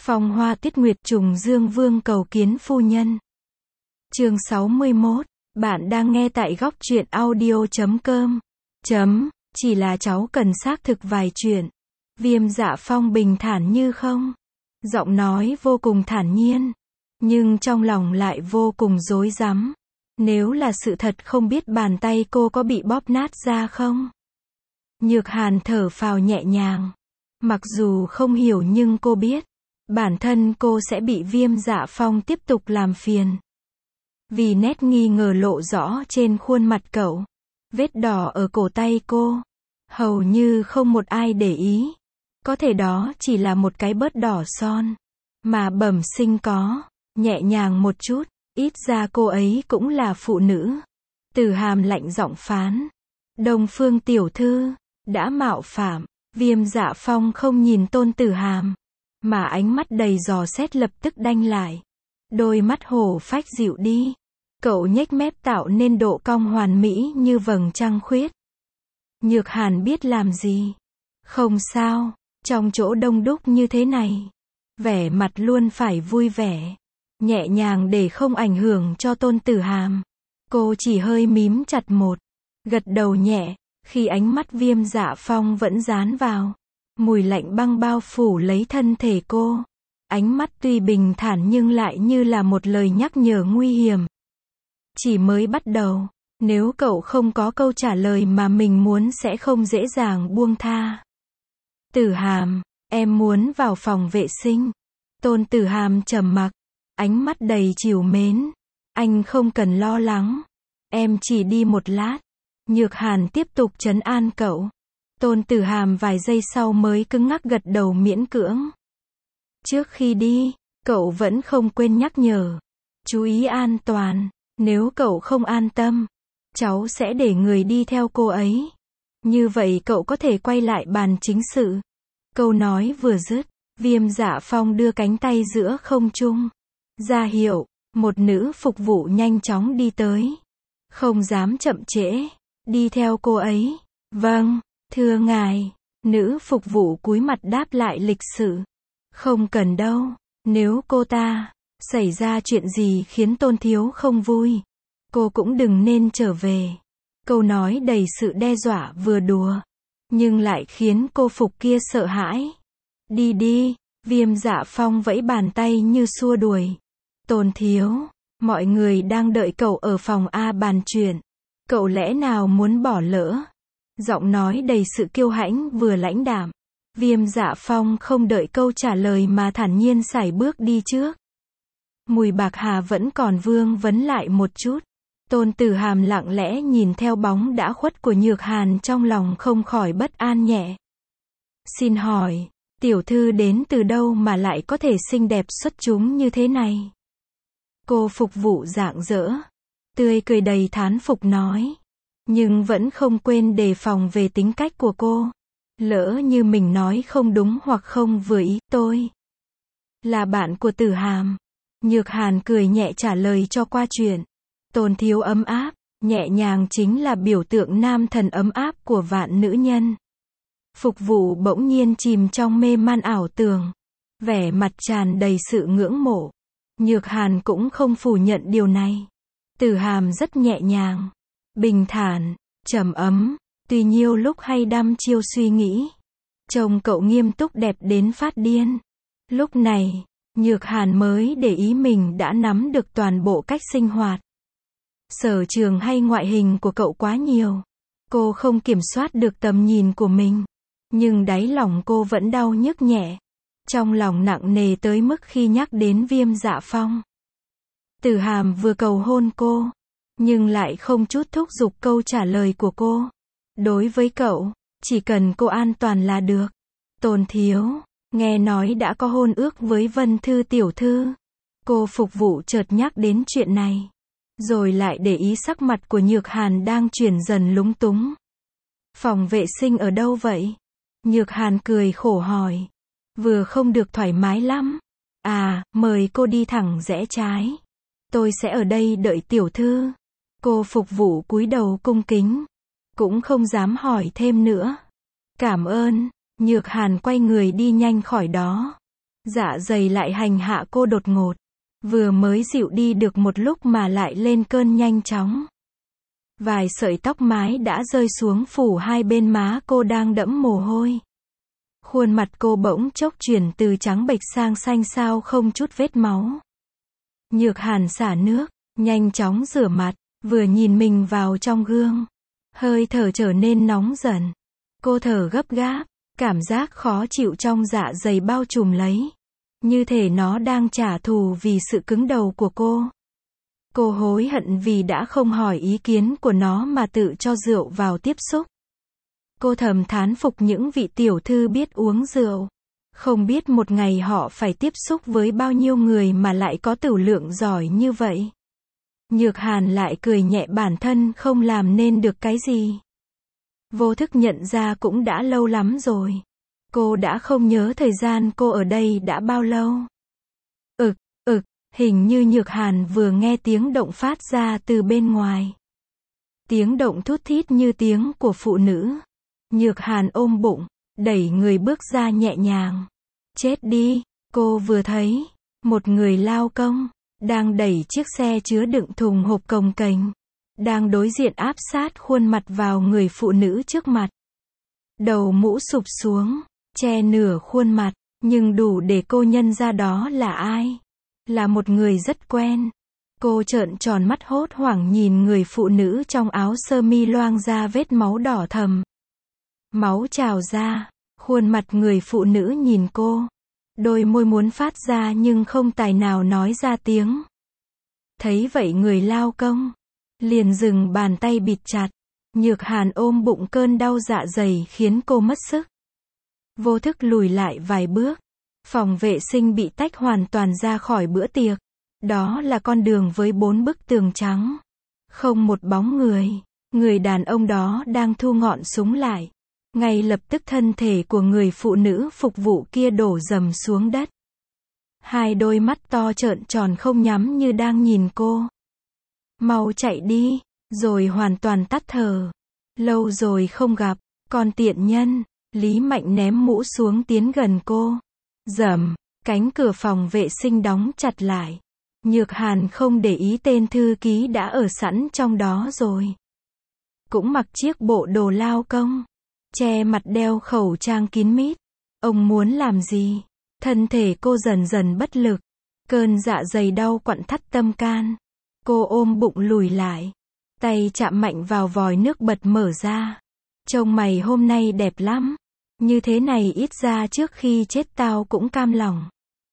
Phong hoa tuyết nguyệt trùng dương vương cầu kiến phu nhân. Chương 61. Bạn đang nghe tại góc truyện audio.com. Chỉ là cháu cần xác thực vài chuyện. Viêm Dạ Phong bình thản như không. Giọng nói vô cùng thản nhiên. Nhưng trong lòng lại vô cùng rối rắm. Nếu là sự thật không biết bàn tay cô có bị bóp nát ra không? Nhược Hàn thở phào nhẹ nhàng. Mặc dù không hiểu nhưng cô biết. Bản thân cô sẽ bị Viêm Dạ Phong tiếp tục làm phiền. Vì nét nghi ngờ lộ rõ trên khuôn mặt cậu. Vết đỏ ở cổ tay cô. Hầu như không một ai để ý. Có thể đó chỉ là một cái bớt đỏ son. Mà bẩm sinh có. Nhẹ nhàng một chút. Ít ra cô ấy cũng là phụ nữ. Từ Hàm lạnh giọng phán. Đông Phương tiểu thư. Đã mạo phạm. Viêm Dạ Phong không nhìn Tôn Tử Hàm. Mà ánh mắt đầy dò xét lập tức đanh lại. Đôi mắt hổ phách dịu đi. Cậu nhếch mép tạo nên độ cong hoàn mỹ như vầng trăng khuyết. Nhược Hàn biết làm gì. Không sao. Trong chỗ đông đúc như thế này. Vẻ mặt luôn phải vui vẻ. Nhẹ nhàng để không ảnh hưởng cho Tôn Tử Hàm. Cô chỉ hơi mím chặt một. Gật đầu nhẹ. Khi ánh mắt Viêm Dạ Phong vẫn dán vào. Mùi lạnh băng bao phủ lấy thân thể cô. Ánh mắt tuy bình thản nhưng lại như là một lời nhắc nhở nguy hiểm. Chỉ mới bắt đầu. Nếu cậu không có câu trả lời mà mình muốn sẽ không dễ dàng buông tha. Tử Hàm, em muốn vào phòng vệ sinh. Tôn Tử Hàm trầm mặc. Ánh mắt đầy trìu mến. Anh không cần lo lắng. Em chỉ đi một lát. Nhược Hàn tiếp tục trấn an cậu. Tôn Tử Hàm vài giây sau mới cứng ngắc gật đầu miễn cưỡng. Trước khi đi, cậu vẫn không quên nhắc nhở. Chú ý an toàn. Nếu cậu không an tâm, cháu sẽ để người đi theo cô ấy. Như vậy cậu có thể quay lại bàn chính sự. Câu nói vừa dứt, Viêm Dạ Phong đưa cánh tay giữa không trung. Ra hiệu, một nữ phục vụ nhanh chóng đi tới. Không dám chậm trễ. Đi theo cô ấy. Vâng, thưa ngài. Nữ phục vụ cúi mặt đáp lại lịch sự. Không cần đâu. Nếu cô ta xảy ra chuyện gì khiến Tôn thiếu không vui, cô cũng đừng nên trở về. Câu nói đầy sự đe dọa vừa đùa, nhưng lại khiến cô phục kia sợ hãi. Đi đi. Viêm Dạ Phong vẫy bàn tay như xua đuổi. Tôn thiếu, mọi người đang đợi cậu ở phòng A bàn chuyện. Cậu lẽ nào muốn bỏ lỡ? Giọng nói đầy sự kiêu hãnh vừa lãnh đạm. Viêm Dạ Phong không đợi câu trả lời mà thản nhiên sải bước đi trước. Mùi bạc hà vẫn còn vương vấn lại một chút. Tôn Tử Hàm lặng lẽ nhìn theo bóng đã khuất của Nhược Hàn trong lòng không khỏi bất an nhẹ. Xin hỏi, tiểu thư đến từ đâu mà lại có thể xinh đẹp xuất chúng như thế này? Cô phục vụ rạng rỡ, tươi cười đầy thán phục nói. Nhưng vẫn không quên đề phòng về tính cách của cô. Lỡ như mình nói không đúng hoặc không vừa ý, tôi là bạn của Tử Hàm. Nhược Hàn cười nhẹ trả lời cho qua chuyện. Tôn thiếu ấm áp, nhẹ nhàng chính là biểu tượng nam thần ấm áp của vạn nữ nhân. Phục vụ bỗng nhiên chìm trong mê man ảo tưởng. Vẻ mặt tràn đầy sự ngưỡng mộ. Nhược Hàn cũng không phủ nhận điều này. Tử Hàm rất nhẹ nhàng, bình thản, trầm ấm, tuy nhiều lúc hay đăm chiêu suy nghĩ. Trông cậu nghiêm túc đẹp đến phát điên. Lúc này, Nhược Hàn mới để ý mình đã nắm được toàn bộ cách sinh hoạt. Sở trường hay ngoại hình của cậu quá nhiều. Cô không kiểm soát được tầm nhìn của mình. Nhưng đáy lòng cô vẫn đau nhức nhẹ. Trong lòng nặng nề tới mức khi nhắc đến Viêm Dạ Phong. Tử Hàm vừa cầu hôn cô, nhưng lại không chút thúc giục câu trả lời của cô. Đối với cậu, chỉ cần cô an toàn là được. Tôn thiếu, nghe nói đã có hôn ước với Vân Thư tiểu thư. Cô phục vụ chợt nhắc đến chuyện này. Rồi lại để ý sắc mặt của Nhược Hàn đang chuyển dần lúng túng. Phòng vệ sinh ở đâu vậy? Nhược Hàn cười khổ hỏi. Vừa không được thoải mái lắm. À, mời cô đi thẳng rẽ trái. Tôi sẽ ở đây đợi tiểu thư. Cô phục vụ cúi đầu cung kính. Cũng không dám hỏi thêm nữa. Cảm ơn. Nhược Hàn quay người đi nhanh khỏi đó. Dạ dày lại hành hạ cô đột ngột. Vừa mới dịu đi được một lúc mà lại lên cơn nhanh chóng. Vài sợi tóc mái đã rơi xuống phủ hai bên má cô đang đẫm mồ hôi. Khuôn mặt cô bỗng chốc chuyển từ trắng bệch sang xanh xao không chút vết máu. Nhược Hàn xả nước, nhanh chóng rửa mặt, vừa nhìn mình vào trong gương. Hơi thở trở nên nóng dần. Cô thở gấp gáp, cảm giác khó chịu trong dạ dày bao trùm lấy. Như thể nó đang trả thù vì sự cứng đầu của cô. Cô hối hận vì đã không hỏi ý kiến của nó mà tự cho rượu vào tiếp xúc. Cô thầm thán phục những vị tiểu thư biết uống rượu. Không biết một ngày họ phải tiếp xúc với bao nhiêu người mà lại có tửu lượng giỏi như vậy. Nhược Hàn lại cười nhẹ bản thân không làm nên được cái gì. Vô thức nhận ra cũng đã lâu lắm rồi. Cô đã không nhớ thời gian cô ở đây đã bao lâu. Hình như Nhược Hàn vừa nghe tiếng động phát ra từ bên ngoài. Tiếng động thút thít như tiếng của phụ nữ. Nhược Hàn ôm bụng, đẩy người bước ra nhẹ nhàng. Chết đi, cô vừa thấy một người lao công đang đẩy chiếc xe chứa đựng thùng hộp cồng kềnh, đang đối diện áp sát khuôn mặt vào người phụ nữ trước mặt. Đầu mũ sụp xuống, che nửa khuôn mặt, nhưng đủ để cô nhận ra đó là ai. Là một người rất quen. Cô trợn tròn mắt hốt hoảng nhìn người phụ nữ trong áo sơ mi loang ra vết máu đỏ thẫm. Máu trào ra, khuôn mặt người phụ nữ nhìn cô. Đôi môi muốn phát ra nhưng không tài nào nói ra tiếng. Thấy vậy người lao công liền dừng bàn tay bịt chặt. Nhược Hàn ôm bụng, cơn đau dạ dày khiến cô mất sức. Vô thức lùi lại vài bước. Phòng vệ sinh bị tách hoàn toàn ra khỏi bữa tiệc. Đó là con đường với 4 bức tường trắng. Không một bóng người. Người đàn ông đó đang thu ngọn súng lại. Ngay lập tức thân thể của người phụ nữ phục vụ kia đổ rầm xuống đất. Hai đôi mắt to trợn tròn không nhắm như đang nhìn cô. Mau chạy đi, rồi hoàn toàn tắt thở. Lâu rồi không gặp, con tiện nhân. Lý Mạnh ném mũ xuống tiến gần cô. Rầm, cánh cửa phòng vệ sinh đóng chặt lại. Nhược Hàn không để ý tên thư ký đã ở sẵn trong đó rồi. Cũng mặc chiếc bộ đồ lao công. Che mặt đeo khẩu trang kín mít. Ông muốn làm gì? Thân thể cô dần dần bất lực. Cơn dạ dày đau quặn thắt tâm can. Cô ôm bụng lùi lại. Tay chạm mạnh vào vòi nước bật mở ra. Trông mày hôm nay đẹp lắm. Như thế này ít ra trước khi chết tao cũng cam lòng.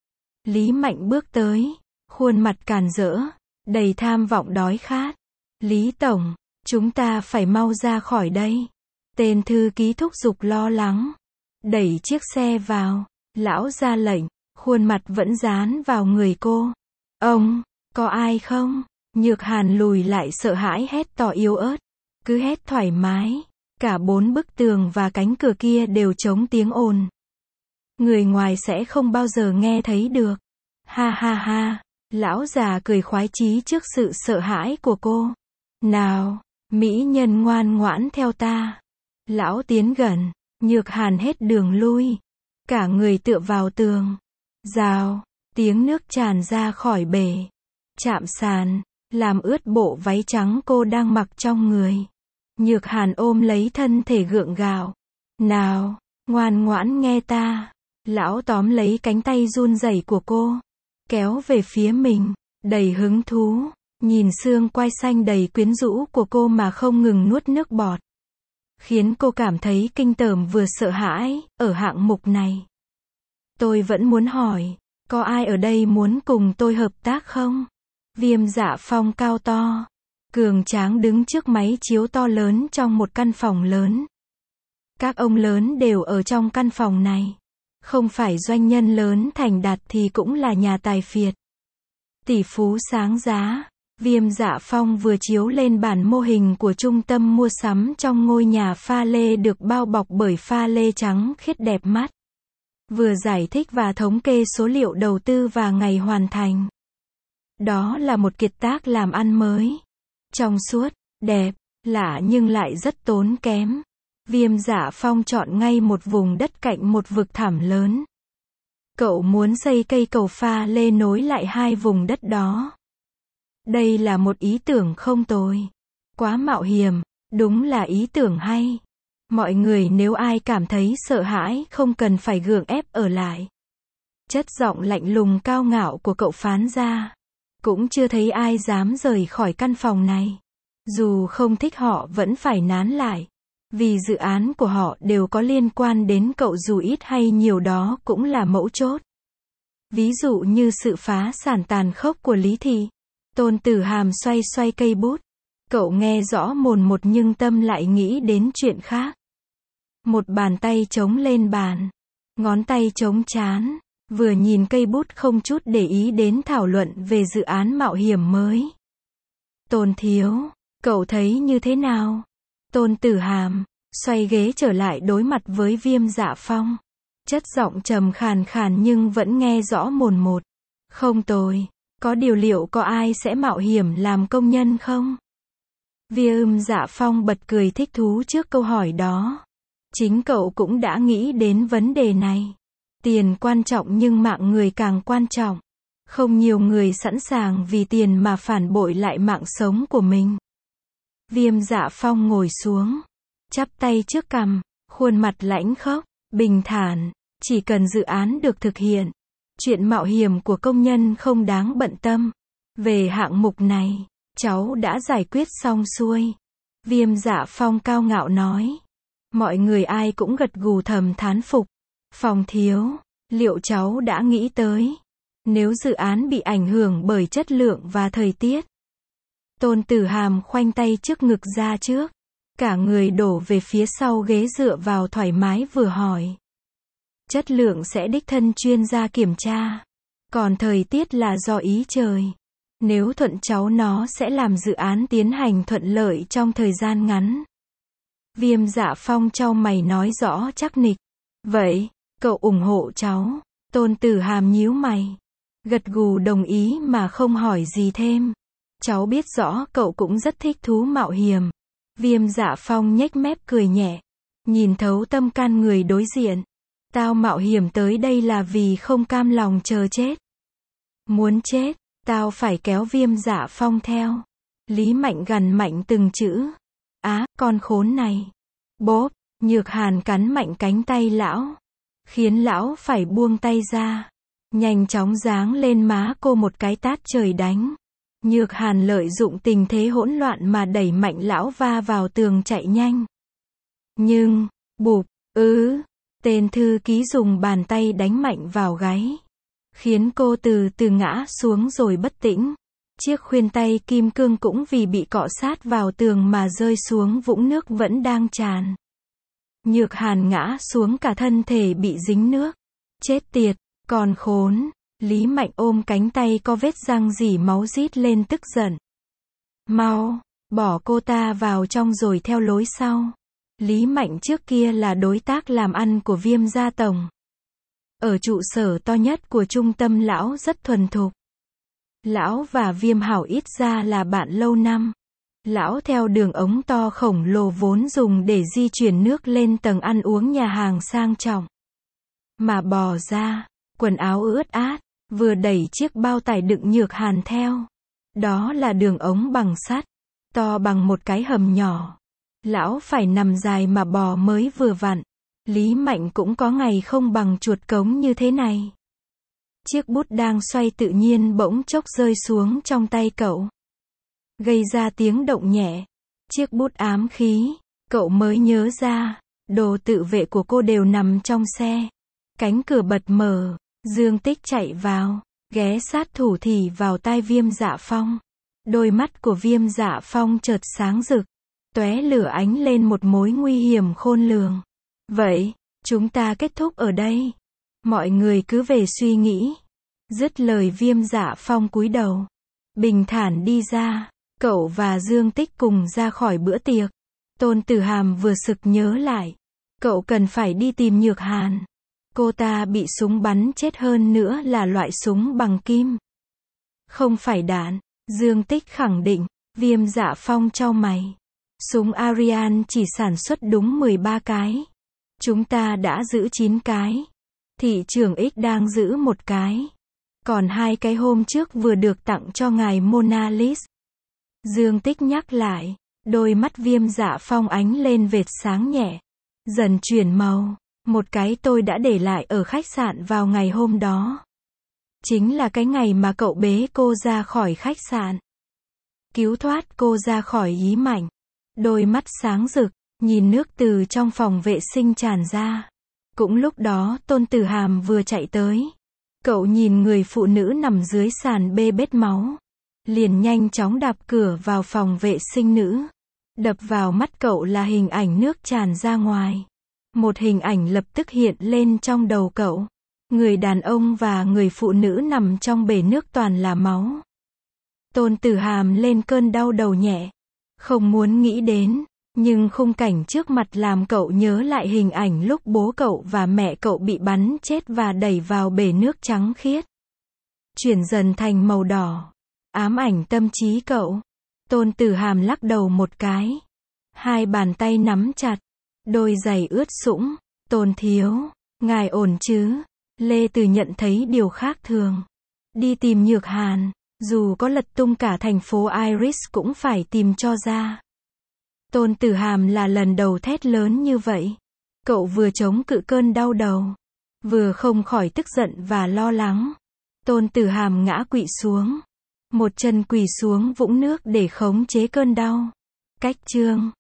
Lý Mạnh bước tới. Khuôn mặt càn rỡ. Đầy tham vọng đói khát. Lý Tổng, chúng ta phải mau ra khỏi đây. Tên thư ký thúc giục lo lắng. Đẩy chiếc xe vào. Lão ra lệnh. Khuôn mặt vẫn dán vào người cô. Ông, có ai không? Nhược Hàn lùi lại sợ hãi hét to yếu ớt. Cứ hét thoải mái. Cả 4 bức tường và cánh cửa kia đều chống tiếng ồn. Người ngoài sẽ không bao giờ nghe thấy được. Ha ha ha. Lão già cười khoái chí trước sự sợ hãi của cô. Nào, mỹ nhân ngoan ngoãn theo ta. Lão tiến gần. Nhược Hàn hết đường lui. Cả người tựa vào tường. Rào, tiếng nước tràn ra khỏi bể. Chạm sàn, làm ướt bộ váy trắng cô đang mặc trong người. Nhược Hàn ôm lấy thân thể gượng gạo. Nào, ngoan ngoãn nghe ta. Lão tóm lấy cánh tay run rẩy của cô. Kéo về phía mình, đầy hứng thú. Nhìn xương quai xanh đầy quyến rũ của cô mà không ngừng nuốt nước bọt. Khiến cô cảm thấy kinh tởm vừa sợ hãi, ở hạng mục này. Tôi vẫn muốn hỏi, có ai ở đây muốn cùng tôi hợp tác không? Viêm Dạ Phong cao to, cường tráng đứng trước máy chiếu to lớn trong một căn phòng lớn. Các ông lớn đều ở trong căn phòng này. Không phải doanh nhân lớn thành đạt thì cũng là nhà tài phiệt. Tỷ phú sáng giá. Viêm Dạ Phong vừa chiếu lên bản mô hình của trung tâm mua sắm trong ngôi nhà pha lê được bao bọc bởi pha lê trắng khiết đẹp mắt. Vừa giải thích và thống kê số liệu đầu tư và ngày hoàn thành. Đó là một kiệt tác làm ăn mới. Trong suốt, đẹp, lạ nhưng lại rất tốn kém. Viêm Dạ Phong chọn ngay một vùng đất cạnh một vực thẳm lớn. Cậu muốn xây cây cầu pha lê nối lại hai vùng đất đó. Đây là một ý tưởng không tồi. Quá mạo hiểm, đúng là ý tưởng hay. Mọi người nếu ai cảm thấy sợ hãi không cần phải gượng ép ở lại. Chất giọng lạnh lùng cao ngạo của cậu phán ra. Cũng chưa thấy ai dám rời khỏi căn phòng này. Dù không thích họ vẫn phải nán lại. Vì dự án của họ đều có liên quan đến cậu dù ít hay nhiều đó cũng là mấu chốt. Ví dụ như sự phá sản tàn khốc của Lý Thị. Tôn Tử Hàm xoay xoay cây bút. Cậu nghe rõ mồn một nhưng tâm lại nghĩ đến chuyện khác. Một bàn tay chống lên bàn. Ngón tay chống trán. Vừa nhìn cây bút không chút để ý đến thảo luận về dự án mạo hiểm mới. Tôn thiếu, cậu thấy như thế nào? Tôn Tử Hàm, xoay ghế trở lại đối mặt với Viêm Dạ Phong. Chất giọng trầm khàn khàn nhưng vẫn nghe rõ mồn một. Không tồi, có điều liệu có ai sẽ mạo hiểm làm công nhân không? Viêm Dạ Phong bật cười thích thú trước câu hỏi đó. Chính cậu cũng đã nghĩ đến vấn đề này. Tiền quan trọng nhưng mạng người càng quan trọng. Không nhiều người sẵn sàng vì tiền mà phản bội lại mạng sống của mình. Viêm Dạ Phong ngồi xuống, chắp tay trước cằm, khuôn mặt lãnh khốc, bình thản, chỉ cần dự án được thực hiện, chuyện mạo hiểm của công nhân không đáng bận tâm. Về hạng mục này, cháu đã giải quyết xong xuôi. Viêm Dạ Phong cao ngạo nói. Mọi người ai cũng gật gù thầm thán phục. Phong thiếu, liệu cháu đã nghĩ tới, nếu dự án bị ảnh hưởng bởi chất lượng và thời tiết? Tôn Tử Hàm khoanh tay trước ngực ra trước, cả người đổ về phía sau ghế dựa vào thoải mái vừa hỏi. Chất lượng sẽ đích thân chuyên gia kiểm tra, còn thời tiết là do ý trời. Nếu thuận cháu nó sẽ làm dự án tiến hành thuận lợi trong thời gian ngắn. Viêm Dạ Phong chau mày nói rõ chắc nịch. Vậy, cậu ủng hộ cháu? Tôn Tử Hàm nhíu mày, gật gù đồng ý mà không hỏi gì thêm. Cháu biết rõ cậu cũng rất thích thú mạo hiểm. Viêm Dạ Phong nhếch mép cười nhẹ, nhìn thấu tâm can người đối diện. Tao mạo hiểm tới đây là vì không cam lòng chờ chết. Muốn chết, tao phải kéo Viêm Dạ Phong theo. Lý Mạnh gằn mạnh từng chữ. Á, con khốn này. Bốp, Nhược Hàn cắn mạnh cánh tay lão, khiến lão phải buông tay ra. Nhanh chóng giáng lên má cô một cái tát trời đánh. Nhược Hàn lợi dụng tình thế hỗn loạn mà đẩy mạnh lão va vào tường chạy nhanh. Nhưng, bụp, tên thư ký dùng bàn tay đánh mạnh vào gáy, khiến cô từ từ ngã xuống rồi bất tỉnh. Chiếc khuyên tay kim cương cũng vì bị cọ sát vào tường mà rơi xuống vũng nước vẫn đang tràn. Nhược Hàn ngã xuống cả thân thể bị dính nước. Chết tiệt, còn khốn. Lý Mạnh ôm cánh tay có vết răng rỉ máu rít lên tức giận. Mau, bỏ cô ta vào trong rồi theo lối sau. Lý Mạnh trước kia là đối tác làm ăn của Viêm gia tổng. Ở trụ sở to nhất của trung tâm lão rất thuần thục. Lão và Viêm Hảo ít ra là bạn lâu năm. Lão theo đường ống to khổng lồ vốn dùng để di chuyển nước lên tầng ăn uống nhà hàng sang trọng. Mà bò ra, quần áo ướt át, vừa đẩy chiếc bao tải đựng Nhược Hàn theo. Đó là đường ống bằng sắt, to bằng một cái hầm nhỏ. Lão phải nằm dài mà bò mới vừa vặn. Lý Mạnh cũng có ngày không bằng chuột cống như thế này. Chiếc bút đang xoay tự nhiên bỗng chốc rơi xuống trong tay cậu, gây ra tiếng động nhẹ. Chiếc bút ám khí. Cậu mới nhớ ra, đồ tự vệ của cô đều nằm trong xe. Cánh cửa bật mở, Dương Tích chạy vào, ghé sát thủ thì vào tai Viêm Dạ Phong. Đôi mắt của Viêm Dạ Phong chợt sáng rực, tóe lửa ánh lên một mối nguy hiểm khôn lường. Vậy, chúng ta kết thúc ở đây. Mọi người cứ về suy nghĩ. Dứt lời Viêm Dạ Phong cúi đầu, bình thản đi ra. Cậu và Dương Tích cùng ra khỏi bữa tiệc. Tôn Tử Hàm vừa sực nhớ lại, cậu cần phải đi tìm Nhược Hàn. Cô ta bị súng bắn chết, hơn nữa là loại súng bằng kim, không phải đạn. Dương Tích khẳng định. Viêm Dạ Phong chau mày. Súng Ariane chỉ sản xuất đúng 13 cái. Chúng ta đã giữ 9 cái. Thị trưởng X đang giữ một cái. Còn 2 cái hôm trước vừa được tặng cho ngài Mona Lisa. Dương Tích nhắc lại. Đôi mắt Viêm Dạ Phong ánh lên vệt sáng nhẹ. Dần chuyển màu. Một cái tôi đã để lại ở khách sạn vào ngày hôm đó. Chính là cái ngày mà cậu bế cô ra khỏi khách sạn. Cứu thoát cô ra khỏi ý mạnh. Đôi mắt sáng rực, nhìn nước từ trong phòng vệ sinh tràn ra. Cũng lúc đó Tôn Tử Hàm vừa chạy tới. Cậu nhìn người phụ nữ nằm dưới sàn bê bết máu. Liền nhanh chóng đạp cửa vào phòng vệ sinh nữ. Đập vào mắt cậu là hình ảnh nước tràn ra ngoài. Một hình ảnh lập tức hiện lên trong đầu cậu. Người đàn ông và người phụ nữ nằm trong bể nước toàn là máu. Tôn Tử Hàm lên cơn đau đầu nhẹ. Không muốn nghĩ đến, nhưng khung cảnh trước mặt làm cậu nhớ lại hình ảnh lúc bố cậu và mẹ cậu bị bắn chết và đẩy vào bể nước trắng khiết. Chuyển dần thành màu đỏ. Ám ảnh tâm trí cậu. Tôn Tử Hàm lắc đầu một cái. 2 bàn tay nắm chặt. Đôi giày ướt sũng. Tôn thiếu, ngài ổn chứ? Lê Từ nhận thấy điều khác thường. Đi tìm Nhược Hàn. Dù có lật tung cả thành phố Iris cũng phải tìm cho ra. Tôn Tử Hàm là lần đầu thét lớn như vậy. Cậu vừa chống cự cơn đau đầu, vừa không khỏi tức giận và lo lắng. Tôn Tử Hàm ngã quỵ xuống. Một chân quỳ xuống vũng nước để khống chế cơn đau. Cách chương